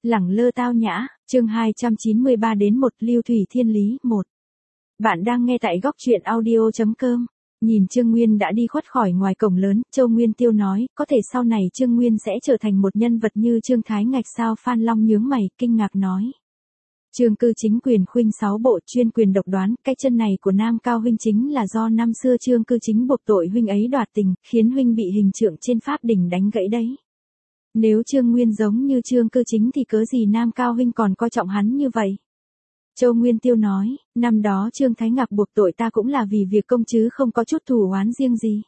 Lẳng lơ tao nhã, chương 293 đến 1 Lưu Thủy Thiên Lý 1. Bạn đang nghe tại góc truyện audio.com. Nhìn Trương Nguyên đã đi khuất khỏi ngoài cổng lớn, Châu Nguyên Tiêu nói, có thể sau này Trương Nguyên sẽ trở thành một nhân vật như Trương Thái Ngạch sao? Phan Long nhướng mày, kinh ngạc nói. Trương Cư Chính quyền khuynh 6 bộ chuyên quyền độc đoán, cái chân này của Nam Cao huynh chính là do năm xưa Trương Cư Chính buộc tội huynh ấy đoạt tình, khiến huynh bị hình trượng trên pháp đỉnh đánh gãy đấy. Nếu Trương Nguyên giống như Trương Cư Chính thì cớ gì Nam Cao huynh còn coi trọng hắn như vậy? Châu Nguyên Tiêu nói, năm đó Trương Thái Ngạc buộc tội ta cũng là vì việc công chứ không có chút thù oán riêng gì.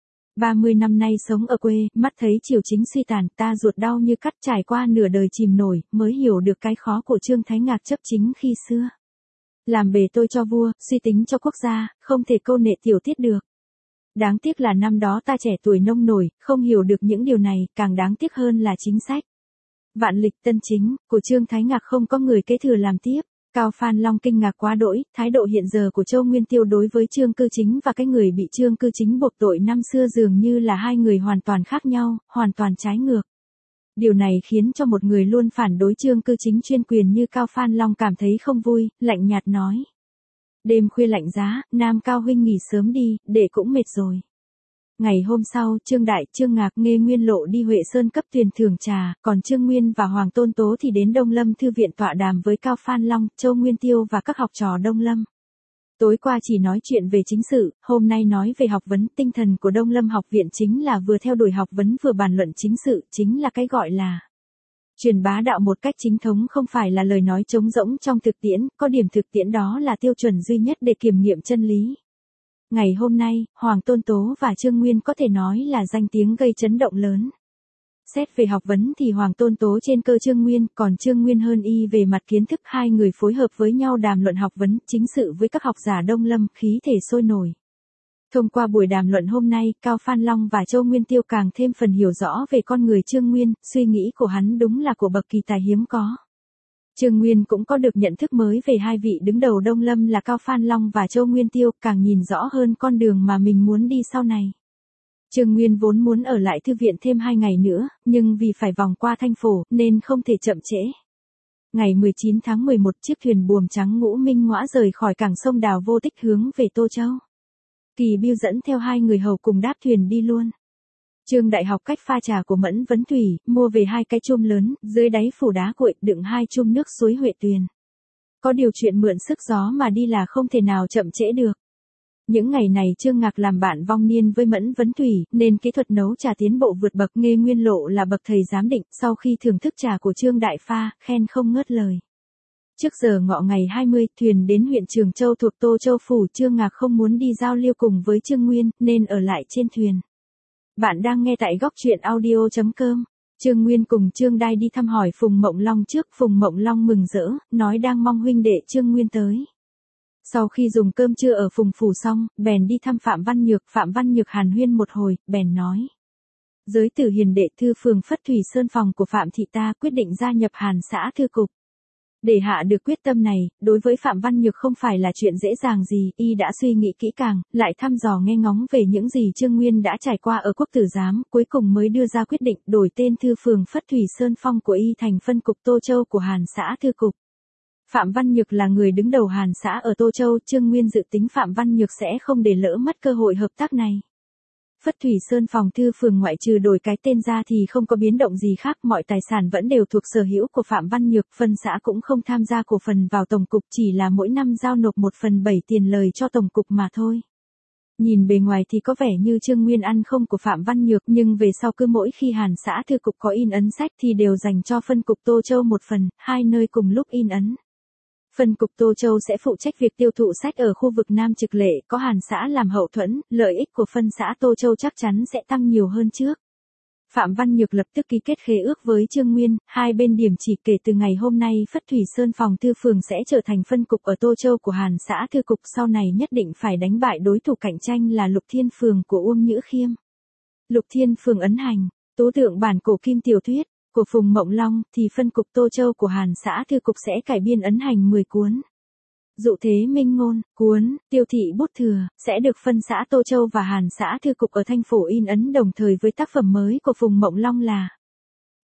30 năm nay sống ở quê, mắt thấy triều chính suy tàn, ta ruột đau như cắt, trải qua nửa đời chìm nổi, mới hiểu được cái khó của Trương Thái Ngạc chấp chính khi xưa. Làm bề tôi cho vua, suy tính cho quốc gia, không thể câu nệ tiểu tiết được. Đáng tiếc là năm đó ta trẻ tuổi nông nổi, không hiểu được những điều này, càng đáng tiếc hơn là chính sách vạn lịch tân chính của Trương Thái Ngạc không có người kế thừa làm tiếp. Cao Phan Long kinh ngạc quá đỗi, thái độ hiện giờ của Châu Nguyên Tiêu đối với Trương Cư Chính và cái người bị Trương Cư Chính buộc tội năm xưa dường như là hai người hoàn toàn khác nhau, hoàn toàn trái ngược. Điều này khiến cho một người luôn phản đối Trương Cư Chính chuyên quyền như Cao Phan Long cảm thấy không vui, lạnh nhạt nói. Đêm khuya lạnh giá, Nam Cao huynh nghỉ sớm đi, để cũng mệt rồi. Ngày hôm sau, Trương Đại, Trương Ngạc, Nghê Nguyên Lộ đi Huệ Sơn cấp tiền thưởng trà, còn Trương Nguyên và Hoàng Tôn Tố thì đến Đông Lâm Thư viện tọa đàm với Cao Phan Long, Châu Nguyên Tiêu và các học trò Đông Lâm. Tối qua chỉ nói chuyện về chính sự, hôm nay nói về học vấn, tinh thần của Đông Lâm học viện chính là vừa theo đuổi học vấn vừa bàn luận chính sự, chính là cái gọi là truyền bá đạo một cách chính thống, không phải là lời nói trống rỗng trong thực tiễn, có điểm thực tiễn đó là tiêu chuẩn duy nhất để kiểm nghiệm chân lý. Ngày hôm nay, Hoàng Tôn Tố và Trương Nguyên có thể nói là danh tiếng gây chấn động lớn. Xét về học vấn thì Hoàng Tôn Tố trên cơ Trương Nguyên, còn Trương Nguyên hơn y về mặt kiến thức, hai người phối hợp với nhau đàm luận học vấn, chính sự với các học giả Đông Lâm, khí thể sôi nổi. Thông qua buổi đàm luận hôm nay, Cao Phan Long và Châu Nguyên Tiêu càng thêm phần hiểu rõ về con người Trương Nguyên, suy nghĩ của hắn đúng là của bậc kỳ tài hiếm có. Trương Nguyên cũng có được nhận thức mới về hai vị đứng đầu Đông Lâm là Cao Phan Long và Châu Nguyên Tiêu, càng nhìn rõ hơn con đường mà mình muốn đi sau này. Trương Nguyên vốn muốn ở lại thư viện thêm 2 ngày nữa, nhưng vì phải vòng qua Thanh Phổ, nên không thể chậm trễ. Ngày 19 tháng 11, chiếc thuyền buồm trắng Ngũ Minh Ngõa rời khỏi cảng sông Đào Vô Tích hướng về Tô Châu. Kỳ Bưu dẫn theo 2 người hầu cùng đáp thuyền đi luôn. Trương Đại học cách pha trà của Mẫn Vấn Thủy, mua về 2 cái chum lớn, dưới đáy phủ đá cuội đựng 2 chum nước suối Huệ Tuyền. Có điều chuyện mượn sức gió mà đi là không thể nào chậm trễ được. Những ngày này Trương Ngạc làm bạn vong niên với Mẫn Vấn Thủy, nên kỹ thuật nấu trà tiến bộ vượt bậc. Nghê Nguyên Lộ là bậc thầy giám định, sau khi thưởng thức trà của Trương Đại pha, khen không ngớt lời. Trước giờ ngọ ngày 20, thuyền đến huyện Trường Châu thuộc Tô Châu phủ. Trương Ngạc không muốn đi giao lưu cùng với Trương Nguyên, nên ở lại trên thuyền. Bạn đang nghe tại góc truyện audio.com. Trương Nguyên cùng Trương Đai đi thăm hỏi Phùng Mộng Long trước. Phùng Mộng Long mừng rỡ, nói đang mong huynh đệ Trương Nguyên tới. Sau khi dùng cơm trưa ở Phùng phủ xong, bèn đi thăm Phạm Văn Nhược. Phạm Văn Nhược hàn huyên một hồi, bèn nói. Giới tử hiền đệ thư phường Phất Thủy Sơn phòng của Phạm thị ta quyết định gia nhập Hàn xã thư cục. Để hạ được quyết tâm này, đối với Phạm Văn Nhược không phải là chuyện dễ dàng gì, y đã suy nghĩ kỹ càng, lại thăm dò nghe ngóng về những gì Trương Nguyên đã trải qua ở Quốc Tử Giám, cuối cùng mới đưa ra quyết định đổi tên thư phường Phất Thủy Sơn Phong của y thành phân cục Tô Châu của Hàn xã thư cục. Phạm Văn Nhược là người đứng đầu Hàn xã ở Tô Châu, Trương Nguyên dự tính Phạm Văn Nhược sẽ không để lỡ mất cơ hội hợp tác này. Phất Thủy Sơn phòng thư phường ngoại trừ đổi cái tên ra thì không có biến động gì khác, mọi tài sản vẫn đều thuộc sở hữu của Phạm Văn Nhược, phân xã cũng không tham gia cổ phần vào tổng cục, chỉ là mỗi năm giao nộp 1/7 tiền lời cho tổng cục mà thôi. Nhìn bề ngoài thì có vẻ như Trương Nguyên ăn không của Phạm Văn Nhược, nhưng về sau cứ mỗi khi Hàn xã thư cục có in ấn sách thì đều dành cho phân cục Tô Châu 1 phần, 2 nơi cùng lúc in ấn. Phân cục Tô Châu sẽ phụ trách việc tiêu thụ sách ở khu vực Nam Trực Lệ, có Hàn xã làm hậu thuẫn, lợi ích của phân xã Tô Châu chắc chắn sẽ tăng nhiều hơn trước. Phạm Văn Nhược lập tức ký kết khế ước với Trương Nguyên, hai bên điểm chỉ kể từ ngày hôm nay Phất Thủy Sơn phòng thư phường sẽ trở thành phân cục ở Tô Châu của Hàn xã thư cục, sau này nhất định phải đánh bại đối thủ cạnh tranh là Lục Thiên Phường của Uông Nhữ Khiêm. Lục Thiên Phường ấn hành, tố tượng bản cổ kim tiểu thuyết của Phùng Mộng Long thì phân cục Tô Châu của Hàn xã thư cục sẽ cải biên ấn hành 10 cuốn. Dụ thế minh ngôn, cuốn, tiêu thị bút thừa, sẽ được phân xã Tô Châu và Hàn xã thư cục ở Thanh Phổ in ấn đồng thời với tác phẩm mới của Phùng Mộng Long là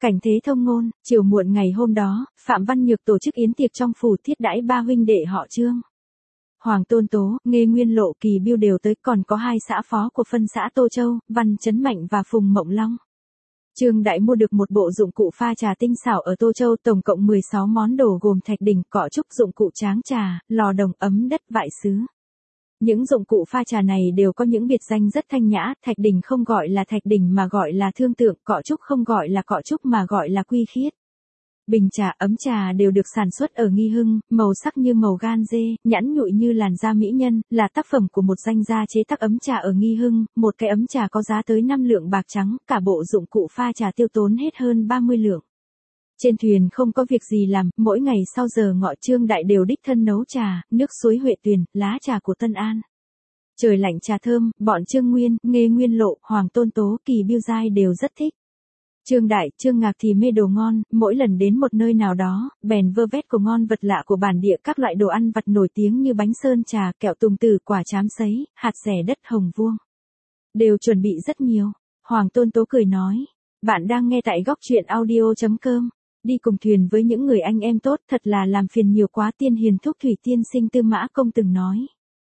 Cảnh thế thông ngôn, chiều muộn ngày hôm đó, Phạm Văn Nhược tổ chức yến tiệc trong phủ thiết đãi ba huynh đệ họ Trương. Hoàng Tôn Tố, Nghê Nguyên Lộ, Kỳ Biêu đều tới, còn có hai xã phó của phân xã Tô Châu, Văn Chấn Mạnh và Phùng Mộng Long. Trương Đại mua được một bộ dụng cụ pha trà tinh xảo ở Tô Châu, tổng cộng 16 món đồ gồm thạch đỉnh, cọ trúc, dụng cụ tráng trà, lò đồng, ấm đất, vại sứ. Những dụng cụ pha trà này đều có những biệt danh rất thanh nhã, thạch đỉnh không gọi là thạch đỉnh mà gọi là thương tượng, cọ trúc không gọi là cọ trúc mà gọi là quy khiết. Bình trà, ấm trà đều được sản xuất ở Nghi Hưng, màu sắc như màu gan dê, nhẵn nhụi như làn da mỹ nhân, là tác phẩm của một danh gia chế tác ấm trà ở Nghi Hưng, một cái ấm trà có giá tới 5 lượng bạc trắng, cả bộ dụng cụ pha trà tiêu tốn hết hơn 30 lượng. Trên thuyền không có việc gì làm, mỗi ngày sau giờ ngọ Trương Đại đều đích thân nấu trà, nước suối Huệ Tuyền, lá trà của Tân An. Trời lạnh trà thơm, bọn Trương Nguyên, Nghê Nguyên Lộ, Hoàng Tôn Tố, Kỳ Biêu Giai đều rất thích. Trương Đại, Trương Ngạc thì mê đồ ngon, mỗi lần đến một nơi nào đó, bèn vơ vét của ngon vật lạ của bản địa, các loại đồ ăn vặt nổi tiếng như bánh sơn trà, kẹo tùng tử, quả trám sấy, hạt rẻ đất hồng vuông. Đều chuẩn bị rất nhiều. Hoàng Tôn Tố cười nói, bạn đang nghe tại góc truyện audio.com. Đi cùng thuyền với những người anh em tốt thật là làm phiền nhiều quá. Tiên hiền thúc thủy tiên sinh Tư Mã Công từng nói.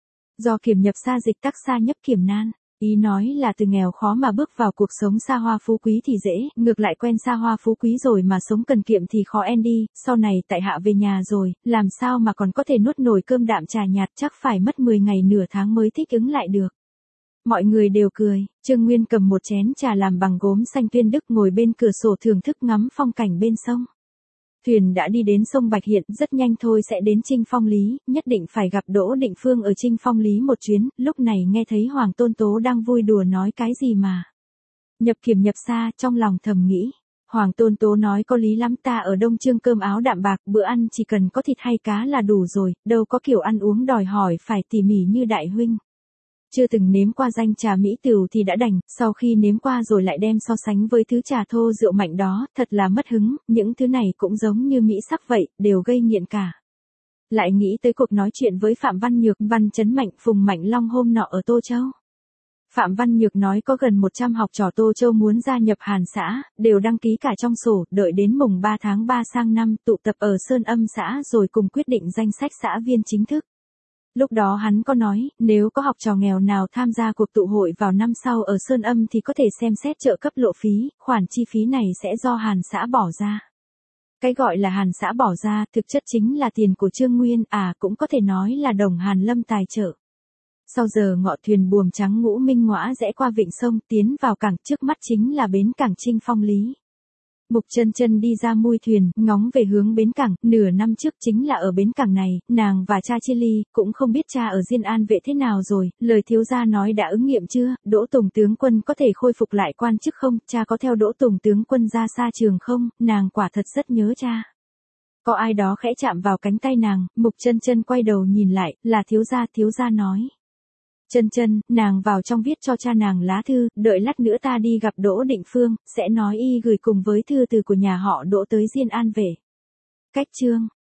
Do kiểm nhập xa dịch tắc xa nhấp kiểm nan. Ý nói là từ nghèo khó mà bước vào cuộc sống xa hoa phú quý thì dễ, ngược lại quen xa hoa phú quý rồi mà sống cần kiệm thì khó en đi, sau này tại hạ về nhà rồi, làm sao mà còn có thể nuốt nổi cơm đạm trà nhạt, chắc phải mất 10 ngày nửa tháng mới thích ứng lại được. Mọi người đều cười, Trương Nguyên cầm một chén trà làm bằng gốm xanh Tuyên Đức ngồi bên cửa sổ thưởng thức ngắm phong cảnh bên sông. Thuyền đã đi đến sông Bạch Hiện, rất nhanh thôi sẽ đến Trinh Phong Lý, nhất định phải gặp Đỗ Định Phương ở Trinh Phong Lý một chuyến, lúc này nghe thấy Hoàng Tôn Tố đang vui đùa nói cái gì mà. Nhập kiểm nhập xa, trong lòng thầm nghĩ. Hoàng Tôn Tố nói có lý lắm, ta ở Đông Trương cơm áo đạm bạc, bữa ăn chỉ cần có thịt hay cá là đủ rồi, đâu có kiểu ăn uống đòi hỏi phải tỉ mỉ như đại huynh. Chưa từng nếm qua danh trà mỹ tửu thì đã đành, sau khi nếm qua rồi lại đem so sánh với thứ trà thô rượu mạnh đó, thật là mất hứng, những thứ này cũng giống như mỹ sắc vậy, đều gây nghiện cả. Lại nghĩ tới cuộc nói chuyện với Phạm Văn Nhược, Văn Chấn Mạnh, Phùng Mạnh Long hôm nọ ở Tô Châu. Phạm Văn Nhược nói có gần 100 học trò Tô Châu muốn gia nhập Hàn xã, đều đăng ký cả trong sổ, đợi đến mùng 3 tháng 3 sang năm tụ tập ở Sơn Âm xã rồi cùng quyết định danh sách xã viên chính thức. Lúc đó hắn có nói, nếu có học trò nghèo nào tham gia cuộc tụ hội vào năm sau ở Sơn Âm thì có thể xem xét trợ cấp lộ phí, khoản chi phí này sẽ do Hàn xã bỏ ra. Cái gọi là Hàn xã bỏ ra, thực chất chính là tiền của Trương Nguyên, cũng có thể nói là đồng Hàn Lâm tài trợ. Sau giờ ngọ thuyền buồm trắng ngũ minh ngõa rẽ qua vịnh sông tiến vào cảng, trước mắt chính là bến cảng Trinh Phong Lý. Mục Chân Chân đi ra mui thuyền, ngóng về hướng bến cảng, nửa năm trước chính là ở bến cảng này, nàng và cha chia ly, cũng không biết cha ở Diên An Vệ thế nào rồi, lời thiếu gia nói đã ứng nghiệm chưa, Đỗ Tùng tướng quân có thể khôi phục lại quan chức không, cha có theo Đỗ Tùng tướng quân ra xa trường không, nàng quả thật rất nhớ cha. Có ai đó khẽ chạm vào cánh tay nàng, Mục Chân Chân quay đầu nhìn lại, là thiếu gia nói. Chân Chân, nàng vào trong viết cho cha nàng lá thư, đợi lát nữa ta đi gặp Đỗ Định Phương, sẽ nói y gửi cùng với thư từ của nhà họ Đỗ tới Diên An Vệ. Cách chương